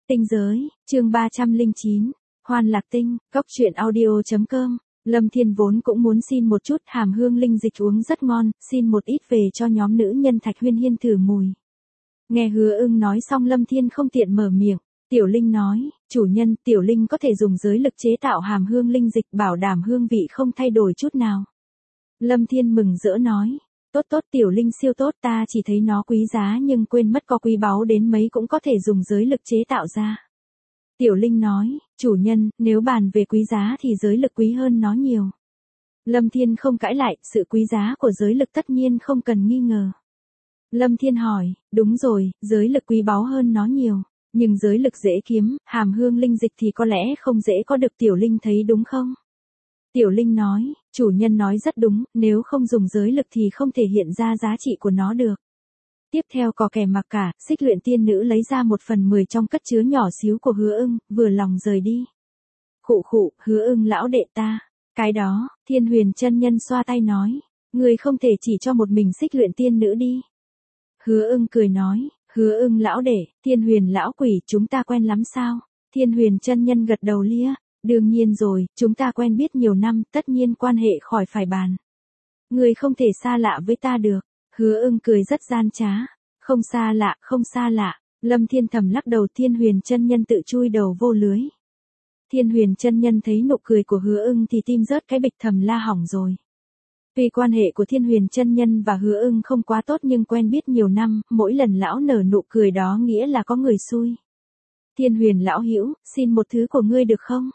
Tinh giới, chương 309, Hoan Lạc Tinh, Cốc truyện audio.com. Lâm Thiên vốn cũng muốn xin một chút hàm hương linh dịch uống rất ngon, xin một ít về cho nhóm nữ nhân Thạch Huyên Hiên thử mùi. Nghe Hứa Ưng nói xong Lâm Thiên không tiện mở miệng. Tiểu Linh nói, chủ nhân, Tiểu Linh có thể dùng giới lực chế tạo hàm hương linh dịch bảo đảm hương vị không thay đổi chút nào. Lâm Thiên mừng rỡ nói, tốt tốt, Tiểu Linh siêu tốt, ta chỉ thấy nó quý giá nhưng quên mất có quý báu đến mấy cũng có thể dùng giới lực chế tạo ra. Tiểu Linh nói, chủ nhân, nếu bàn về quý giá thì giới lực quý hơn nó nhiều. Lâm Thiên không cãi lại, sự quý giá của giới lực tất nhiên không cần nghi ngờ. Lâm Thiên hỏi, đúng rồi, giới lực quý báu hơn nó nhiều, nhưng giới lực dễ kiếm, hàm hương linh dịch thì có lẽ không dễ có được, Tiểu Linh thấy đúng không? Tiểu Linh nói, chủ nhân nói rất đúng, nếu không dùng giới lực thì không thể hiện ra giá trị của nó được. Tiếp theo có kẻ mặc cả, Xích Luyện tiên nữ lấy ra 1/10 trong cất chứa nhỏ xíu của Hứa Ưng, vừa lòng rời đi. Khụ khụ, Hứa Ưng lão đệ ta. Cái đó, Thiên Huyền chân nhân xoa tay nói, người không thể chỉ cho một mình Xích Luyện tiên nữ đi. Hứa Ưng cười nói, Hứa Ưng lão đệ, Thiên Huyền lão quỷ, chúng ta quen lắm sao? Thiên Huyền chân nhân gật đầu lia, đương nhiên rồi, chúng ta quen biết nhiều năm, tất nhiên quan hệ khỏi phải bàn. Người không thể xa lạ với ta được. Hứa Ưng cười rất gian trá, không xa lạ, không xa lạ. Lâm Thiên thầm lắc đầu, Thiên Huyền chân nhân tự chui đầu vô lưới. Thiên Huyền chân nhân thấy nụ cười của Hứa Ưng thì tim rớt cái bịch, thầm la hỏng rồi. Vì quan hệ của Thiên Huyền chân nhân và Hứa Ưng không quá tốt nhưng quen biết nhiều năm, mỗi lần lão nở nụ cười đó nghĩa là có người xui. Thiên Huyền lão hữu, xin một thứ của ngươi được không?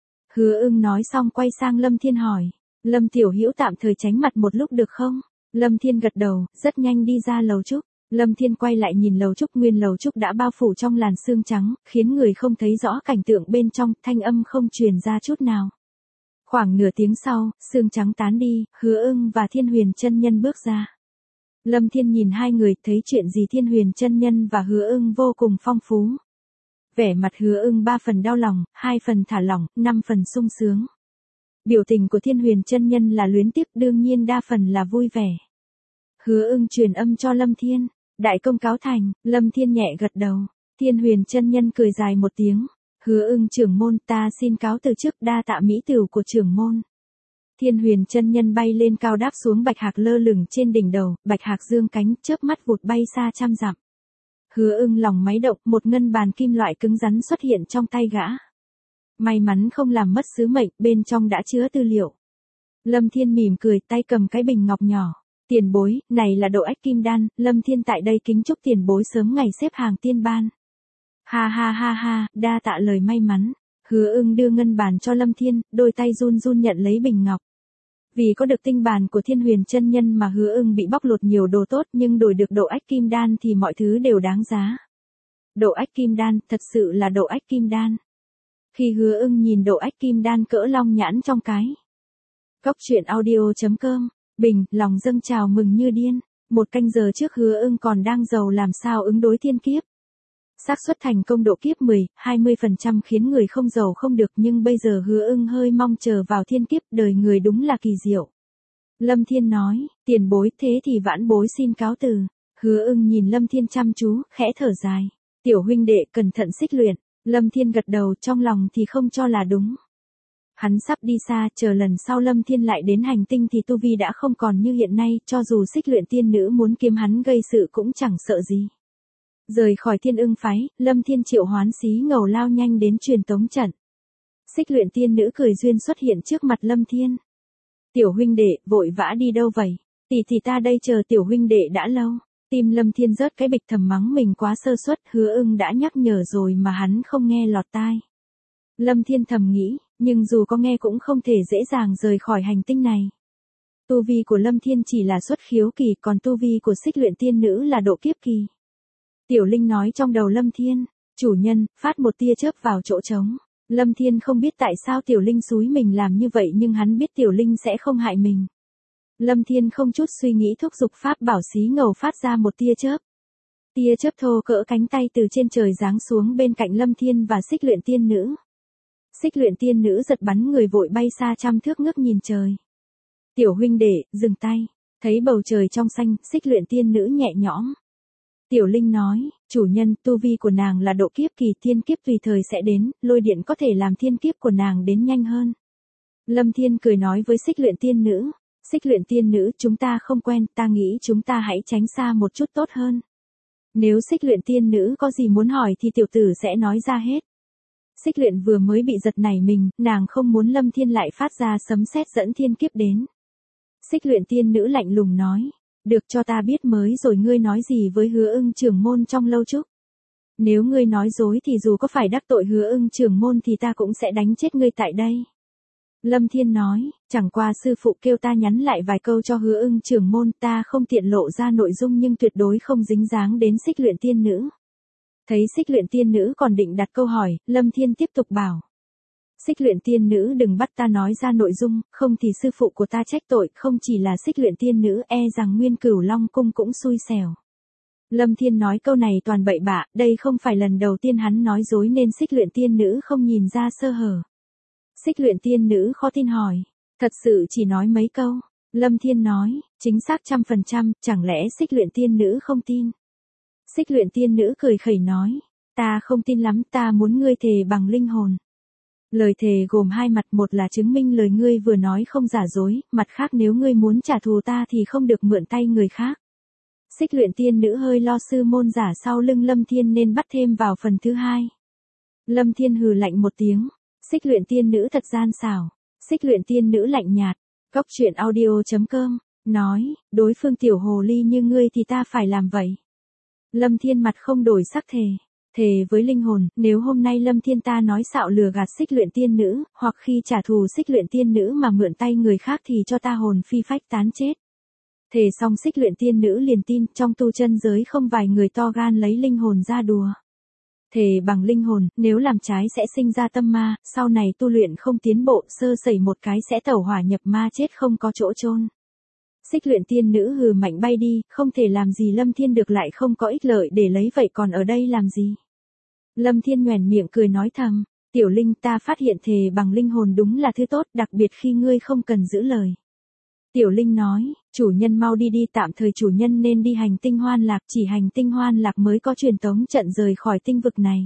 Hứa Ưng nói xong quay sang Lâm Thiên hỏi, Lâm tiểu hữu tạm thời tránh mặt một lúc được không? Lâm Thiên gật đầu, rất nhanh đi ra lầu trúc. Lâm Thiên quay lại nhìn lầu trúc, nguyên lầu trúc đã bao phủ trong làn sương trắng, khiến người không thấy rõ cảnh tượng bên trong, thanh âm không truyền ra chút nào. Khoảng nửa tiếng sau, sương trắng tán đi, Hứa Ưng và Thiên Huyền chân nhân bước ra. Lâm Thiên nhìn hai người, thấy chuyện gì Thiên Huyền chân nhân và Hứa Ưng vô cùng phong phú. Vẻ mặt Hứa Ưng 3 phần đau lòng, 2 phần thả lỏng, 5 phần sung sướng. Biểu tình của Thiên Huyền chân nhân là luyến tiếc, đương nhiên đa phần là vui vẻ. Hứa Ưng truyền âm cho Lâm Thiên, đại công cáo thành. Lâm Thiên nhẹ gật đầu. Thiên Huyền chân nhân cười dài một tiếng, Hứa Ưng trưởng môn, ta xin cáo từ trước, đa tạ mỹ tửu của trưởng môn. Thiên Huyền chân nhân bay lên cao đáp xuống bạch hạc lơ lửng trên đỉnh đầu, bạch hạc dương cánh, chớp mắt vụt bay xa trăm dặm. Hứa Ưng lòng máy động, một ngân bàn kim loại cứng rắn xuất hiện trong tay gã. May mắn không làm mất sứ mệnh, bên trong đã chứa tư liệu. Lâm Thiên mỉm cười, tay cầm cái bình ngọc nhỏ. Tiền bối, này là độ ách kim đan, Lâm Thiên tại đây kính chúc tiền bối sớm ngày xếp hàng tiên ban. Ha ha ha ha, đa tạ lời may mắn. Hứa Ưng đưa ngân bàn cho Lâm Thiên, đôi tay run run nhận lấy bình ngọc. Vì có được tinh bàn của Thiên Huyền chân nhân mà Hứa Ưng bị bóc lột nhiều đồ tốt, nhưng đổi được độ ách kim đan thì mọi thứ đều đáng giá. Độ ách kim đan, thật sự là độ ách kim đan. Khi Hứa Ưng nhìn độ ách kim đan cỡ long nhãn trong cái Cốc truyện audio.com, bình, lòng dâng trào mừng như điên. 1 canh giờ trước Hứa Ưng còn đang giàu làm sao ứng đối thiên kiếp. Xác suất thành công độ kiếp 10-20% khiến người không giàu không được, nhưng bây giờ Hứa Ưng hơi mong chờ vào thiên kiếp, đời người đúng là kỳ diệu. Lâm Thiên nói, tiền bối, thế thì vãn bối xin cáo từ. Hứa Ưng nhìn Lâm Thiên chăm chú, khẽ thở dài. Tiểu huynh đệ cẩn thận xích luyện. Lâm Thiên gật đầu, trong lòng thì không cho là đúng. Hắn sắp đi xa, chờ lần sau Lâm Thiên lại đến hành tinh thì tu vi đã không còn như hiện nay, cho dù Xích Luyện tiên nữ muốn kiếm hắn gây sự cũng chẳng sợ gì. Rời khỏi Thiên Ưng phái, Lâm Thiên triệu hoán xí ngầu lao nhanh đến truyền tống trận. Xích Luyện tiên nữ cười duyên xuất hiện trước mặt Lâm Thiên. Tiểu huynh đệ, vội vã đi đâu vậy? Tỷ ta đây chờ tiểu huynh đệ đã lâu. Tim Lâm Thiên rớt cái bịch, thầm mắng mình quá sơ suất, Hứa Ưng đã nhắc nhở rồi mà hắn không nghe lọt tai. Lâm Thiên thầm nghĩ, nhưng dù có nghe cũng không thể dễ dàng rời khỏi hành tinh này. Tu vi của Lâm Thiên chỉ là xuất khiếu kỳ, còn tu vi của Xích Luyện tiên nữ là độ kiếp kỳ. Tiểu Linh nói trong đầu Lâm Thiên, chủ nhân, phát một tia chớp vào chỗ trống. Lâm Thiên không biết tại sao Tiểu Linh xúi mình làm như vậy nhưng hắn biết Tiểu Linh sẽ không hại mình. Lâm Thiên không chút suy nghĩ thúc giục pháp bảo xí ngầu phát ra một tia chớp. Tia chớp thô cỡ cánh tay từ trên trời giáng xuống bên cạnh Lâm Thiên và Xích Luyện tiên nữ. Xích Luyện tiên nữ giật bắn người vội bay xa trăm thước ngước nhìn trời. Tiểu huynh đệ, dừng tay. Thấy bầu trời trong xanh, Xích Luyện tiên nữ nhẹ nhõm. Tiểu Linh nói, chủ nhân, tu vi của nàng là độ kiếp kỳ, thiên kiếp tùy thời sẽ đến, lôi điện có thể làm thiên kiếp của nàng đến nhanh hơn. Lâm Thiên cười nói với Xích Luyện Tiên Nữ, Xích Luyện Tiên Nữ, chúng ta không quen, ta nghĩ chúng ta hãy tránh xa một chút tốt hơn. Nếu Xích Luyện Tiên Nữ có gì muốn hỏi thì tiểu tử sẽ nói ra hết. Xích Luyện vừa mới bị giật nảy mình, nàng không muốn Lâm Thiên lại phát ra sấm sét dẫn thiên kiếp đến. Xích Luyện Tiên Nữ lạnh lùng nói, được, cho ta biết mới rồi ngươi nói gì với Hứa Ưng trưởng môn trong lâu trúc. Nếu ngươi nói dối thì dù có phải đắc tội Hứa Ưng trưởng môn thì ta cũng sẽ đánh chết ngươi tại đây. Lâm Thiên nói, chẳng qua sư phụ kêu ta nhắn lại vài câu cho Hứa Ưng trưởng môn, ta không tiện lộ ra nội dung nhưng tuyệt đối không dính dáng đến Xích Luyện Tiên Nữ. Thấy Xích Luyện Tiên Nữ còn định đặt câu hỏi, Lâm Thiên tiếp tục bảo. Xích Luyện Tiên Nữ, đừng bắt ta nói ra nội dung, không thì sư phụ của ta trách tội, không chỉ là Xích Luyện Tiên Nữ, e rằng nguyên Cửu Long cung cũng xui xẻo. Lâm Thiên nói câu này toàn bậy bạ, đây không phải lần đầu tiên hắn nói dối nên Xích Luyện Tiên Nữ không nhìn ra sơ hở. Xích Luyện Tiên Nữ khó tin hỏi, thật sự chỉ nói mấy câu. Lâm Thiên nói, chính xác 100%, chẳng lẽ Xích Luyện Tiên Nữ không tin? Xích Luyện Tiên Nữ cười khẩy nói, ta không tin lắm, ta muốn ngươi thề bằng linh hồn. Lời thề gồm hai mặt, một là chứng minh lời ngươi vừa nói không giả dối, mặt khác nếu ngươi muốn trả thù ta thì không được mượn tay người khác. Xích Luyện Tiên Nữ hơi lo sư môn giả sau lưng Lâm Thiên nên bắt thêm vào phần thứ hai. Lâm Thiên hừ lạnh một tiếng, Xích Luyện Tiên Nữ thật gian xảo. Xích Luyện Tiên Nữ lạnh nhạt, Cốc Truyện Audio.com, nói, đối phương tiểu hồ ly như ngươi thì ta phải làm vậy. Lâm Thiên mặt không đổi sắc thề với linh hồn, nếu hôm nay Lâm Thiên ta nói xạo lừa gạt Xích Luyện Tiên Nữ, hoặc khi trả thù Xích Luyện Tiên Nữ mà mượn tay người khác thì cho ta hồn phi phách tán chết. Thề xong Xích Luyện Tiên Nữ liền tin, trong tu chân giới không vài người to gan lấy linh hồn ra đùa. Thề bằng linh hồn, nếu làm trái sẽ sinh ra tâm ma, sau này tu luyện không tiến bộ, sơ sẩy một cái sẽ tẩu hỏa nhập ma chết không có chỗ chôn. Xích Luyện Tiên Nữ hừ mạnh bay đi, không thể làm gì Lâm Thiên được, lại không có ích lợi để lấy vậy còn ở đây làm gì. Lâm Thiên nhoẻn miệng cười nói thầm, Tiểu Linh, ta phát hiện thề bằng linh hồn đúng là thứ tốt, đặc biệt khi ngươi không cần giữ lời. Tiểu Linh nói, chủ nhân mau đi đi, tạm thời chủ nhân nên đi hành tinh Hoan Lạc, chỉ hành tinh Hoan Lạc mới có truyền tống trận rời khỏi tinh vực này.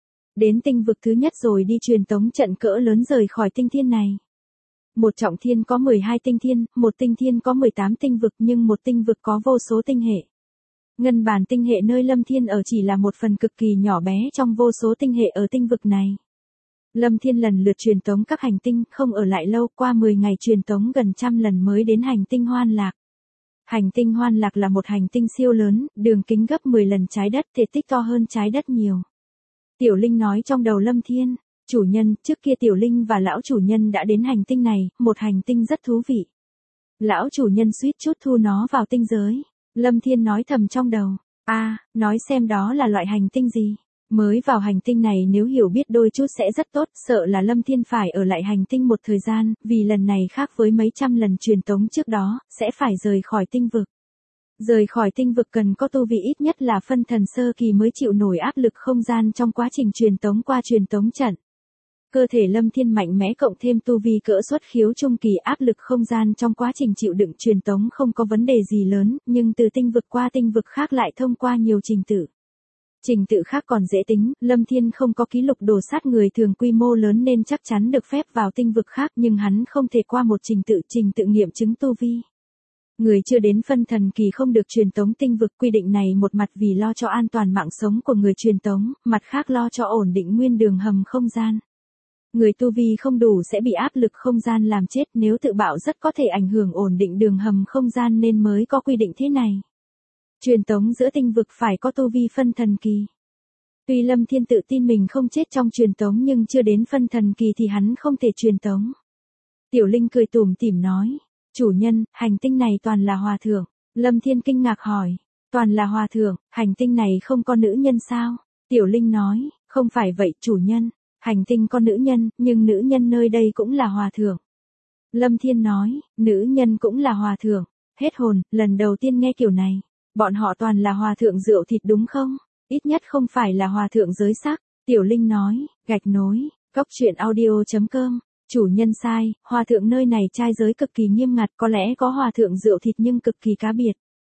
Đến tinh vực thứ nhất rồi đi truyền tống trận cỡ lớn rời khỏi tinh thiên này. Một trọng thiên có 12 tinh thiên, một tinh thiên có 18 tinh vực, nhưng một tinh vực có vô số tinh hệ. Ngân bản tinh hệ nơi Lâm Thiên ở chỉ là một phần cực kỳ nhỏ bé trong vô số tinh hệ ở tinh vực này. Lâm Thiên lần lượt truyền tống các hành tinh, không ở lại lâu, qua 10 ngày truyền tống gần 100 lần mới đến hành tinh Hoan Lạc. Hành tinh Hoan Lạc là một hành tinh siêu lớn, đường kính gấp 10 lần trái đất, thể tích to hơn trái đất nhiều. Tiểu Linh nói trong đầu Lâm Thiên, chủ nhân, trước kia Tiểu Linh và lão chủ nhân đã đến hành tinh này, một hành tinh rất thú vị. Lão chủ nhân suýt chút thu nó vào tinh giới. Lâm Thiên nói thầm trong đầu, nói xem đó là loại hành tinh gì. Mới vào hành tinh này nếu hiểu biết đôi chút sẽ rất tốt, sợ là Lâm Thiên phải ở lại hành tinh một thời gian, vì lần này khác với mấy trăm lần truyền tống trước đó, sẽ phải rời khỏi tinh vực. Rời khỏi tinh vực cần có tu vi ít nhất là phân thần sơ kỳ mới chịu nổi áp lực không gian trong quá trình truyền tống qua truyền tống trận. Cơ thể Lâm Thiên mạnh mẽ cộng thêm tu vi cỡ xuất khiếu trung kỳ, áp lực không gian trong quá trình chịu đựng truyền tống không có vấn đề gì lớn, nhưng từ tinh vực qua tinh vực khác lại thông qua nhiều trình tự. Trình tự khác còn dễ tính, Lâm Thiên không có ký lục đồ sát người thường quy mô lớn nên chắc chắn được phép vào tinh vực khác, nhưng hắn không thể qua một trình tự nghiệm chứng tu vi. Người chưa đến phân thần kỳ không được truyền tống tinh vực, quy định này một mặt vì lo cho an toàn mạng sống của người truyền tống, mặt khác lo cho ổn định nguyên đường hầm không gian. Người tu vi không đủ sẽ bị áp lực không gian làm chết, nếu tự bạo rất có thể ảnh hưởng ổn định đường hầm không gian nên mới có quy định thế này. Truyền tống giữa tinh vực phải có tu vi phân thần kỳ. Tuy Lâm Thiên tự tin mình không chết trong truyền tống nhưng chưa đến phân thần kỳ thì hắn không thể truyền tống. Tiểu Linh cười tủm tỉm nói, chủ nhân, hành tinh này toàn là hòa thượng. Lâm Thiên kinh ngạc hỏi, toàn là hòa thượng, hành tinh này không có nữ nhân sao? Tiểu Linh nói, không phải vậy chủ nhân, hành tinh có nữ nhân, nhưng nữ nhân nơi đây cũng là hòa thượng. Lâm Thiên nói, nữ nhân cũng là hòa thượng, hết hồn, lần đầu tiên nghe kiểu này. Bọn họ toàn là hòa thượng rượu thịt đúng không? Ít nhất không phải là hòa thượng giới sắc. Tiểu Linh nói, gạch nối, Cốc Truyện Audio.com, chủ nhân sai, hòa thượng nơi này trai giới cực kỳ nghiêm ngặt, có lẽ có hòa thượng rượu thịt nhưng cực kỳ cá biệt.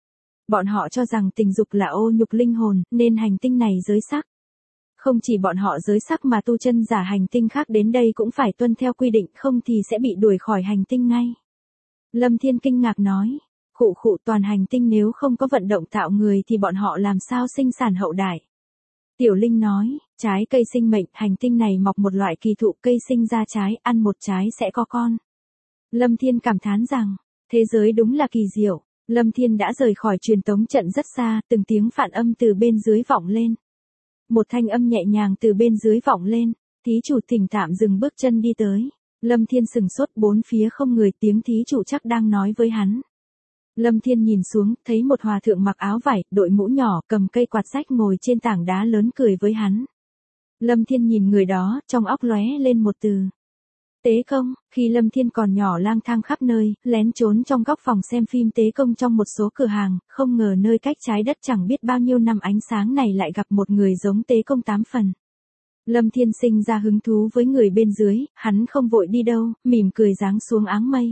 Bọn họ cho rằng tình dục là ô nhục linh hồn, nên hành tinh này giới sắc. Không chỉ bọn họ giới sắc mà tu chân giả hành tinh khác đến đây cũng phải tuân theo quy định, không thì sẽ bị đuổi khỏi hành tinh ngay. Lâm Thiên kinh ngạc nói, khụ toàn hành tinh nếu không có vận động tạo người thì bọn họ làm sao sinh sản hậu đại. Tiểu Linh nói, trái cây sinh mệnh, hành tinh này mọc một loại kỳ thụ, cây sinh ra trái, ăn một trái sẽ có con. Lâm Thiên cảm thán rằng, thế giới đúng là kỳ diệu. Lâm Thiên đã rời khỏi truyền tống trận rất xa, từng tiếng phản âm từ bên dưới vọng lên. Một thanh âm nhẹ nhàng từ bên dưới vọng lên, thí chủ thỉnh tạm dừng bước chân đi tới. Lâm Thiên sừng sốt, bốn phía không người, tiếng thí chủ chắc đang nói với hắn. Lâm Thiên nhìn xuống, thấy một hòa thượng mặc áo vải, đội mũ nhỏ, cầm cây quạt xách ngồi trên tảng đá lớn cười với hắn. Lâm Thiên nhìn người đó, trong óc lóe lên một từ. Tế công, khi Lâm Thiên còn nhỏ lang thang khắp nơi, lén trốn trong góc phòng xem phim tế công trong một số cửa hàng, không ngờ nơi cách trái đất chẳng biết bao nhiêu năm ánh sáng này lại gặp một người giống tế công 8 phần. Lâm Thiên sinh ra hứng thú với người bên dưới, hắn không vội đi đâu, mỉm cười giáng xuống áng mây.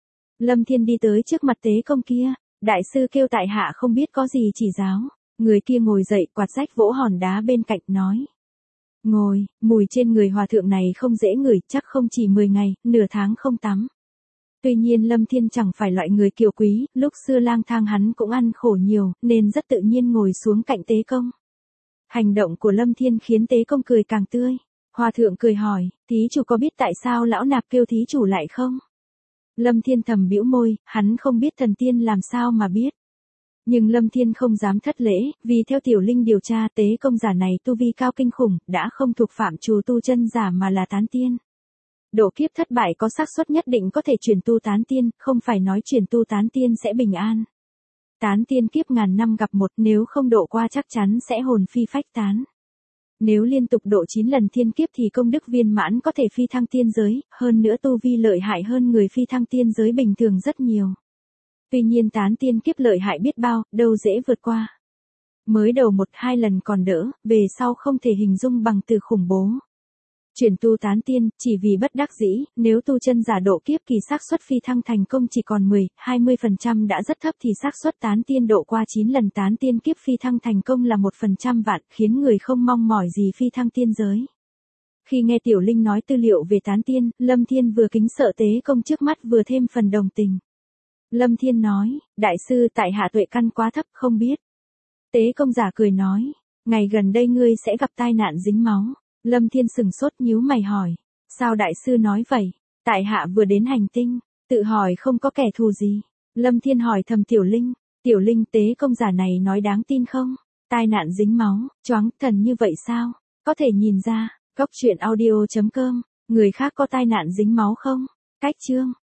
Lâm Thiên đi tới trước mặt tế công kia, đại sư kêu tại hạ không biết có gì chỉ giáo. Người kia ngồi dậy, quạt rách vỗ hòn đá bên cạnh nói. Ngồi, mùi trên người hòa thượng này không dễ ngửi, chắc không chỉ 10 ngày, nửa tháng không tắm. Tuy nhiên Lâm Thiên chẳng phải loại người kiều quý, lúc xưa lang thang hắn cũng ăn khổ nhiều, nên rất tự nhiên ngồi xuống cạnh tế công. Hành động của Lâm Thiên khiến tế công cười càng tươi. Hòa thượng cười hỏi, thí chủ có biết tại sao lão nạp kêu thí chủ lại không? Lâm Thiên thầm bĩu môi, hắn không biết thần tiên làm sao mà biết. Nhưng Lâm Thiên không dám thất lễ, vì theo Tiểu Linh điều tra tế công giả này tu vi cao kinh khủng, đã không thuộc phạm trù tu chân giả mà là tán tiên. Độ kiếp thất bại có xác suất nhất định có thể chuyển tu tán tiên, không phải nói chuyển tu tán tiên sẽ bình an. Tán tiên kiếp ngàn năm gặp một, nếu không độ qua chắc chắn sẽ hồn phi phách tán. Nếu liên tục độ 9 lần thiên kiếp thì công đức viên mãn có thể phi thăng tiên giới, hơn nữa tu vi lợi hại hơn người phi thăng tiên giới bình thường rất nhiều. Tuy nhiên tán tiên kiếp lợi hại biết bao, đâu dễ vượt qua. Mới đầu 1-2 lần còn đỡ, về sau không thể hình dung bằng từ khủng bố. Chuyển tu tán tiên, chỉ vì bất đắc dĩ, nếu tu chân giả độ kiếp kỳ xác suất phi thăng thành công chỉ còn 10-20% đã rất thấp thì xác suất tán tiên độ qua 9 lần tán tiên kiếp phi thăng thành công là 1% vạn, khiến người không mong mỏi gì phi thăng tiên giới. Khi nghe Tiểu Linh nói tư liệu về tán tiên, Lâm Thiên vừa kính sợ tế công trước mắt vừa thêm phần đồng tình. Lâm Thiên nói, đại sư tại hạ tuệ căn quá thấp không biết. Tế công giả cười nói, ngày gần đây ngươi sẽ gặp tai nạn dính máu. Lâm Thiên sừng sốt nhíu mày hỏi, sao đại sư nói vậy? Tại hạ vừa đến hành tinh, tự hỏi không có kẻ thù gì. Lâm Thiên hỏi thầm Tiểu Linh tế công giả này nói đáng tin không? Tai nạn dính máu, choáng thần như vậy sao? Có thể nhìn ra, góc truyện audio.com, người khác có tai nạn dính máu không? Cách chương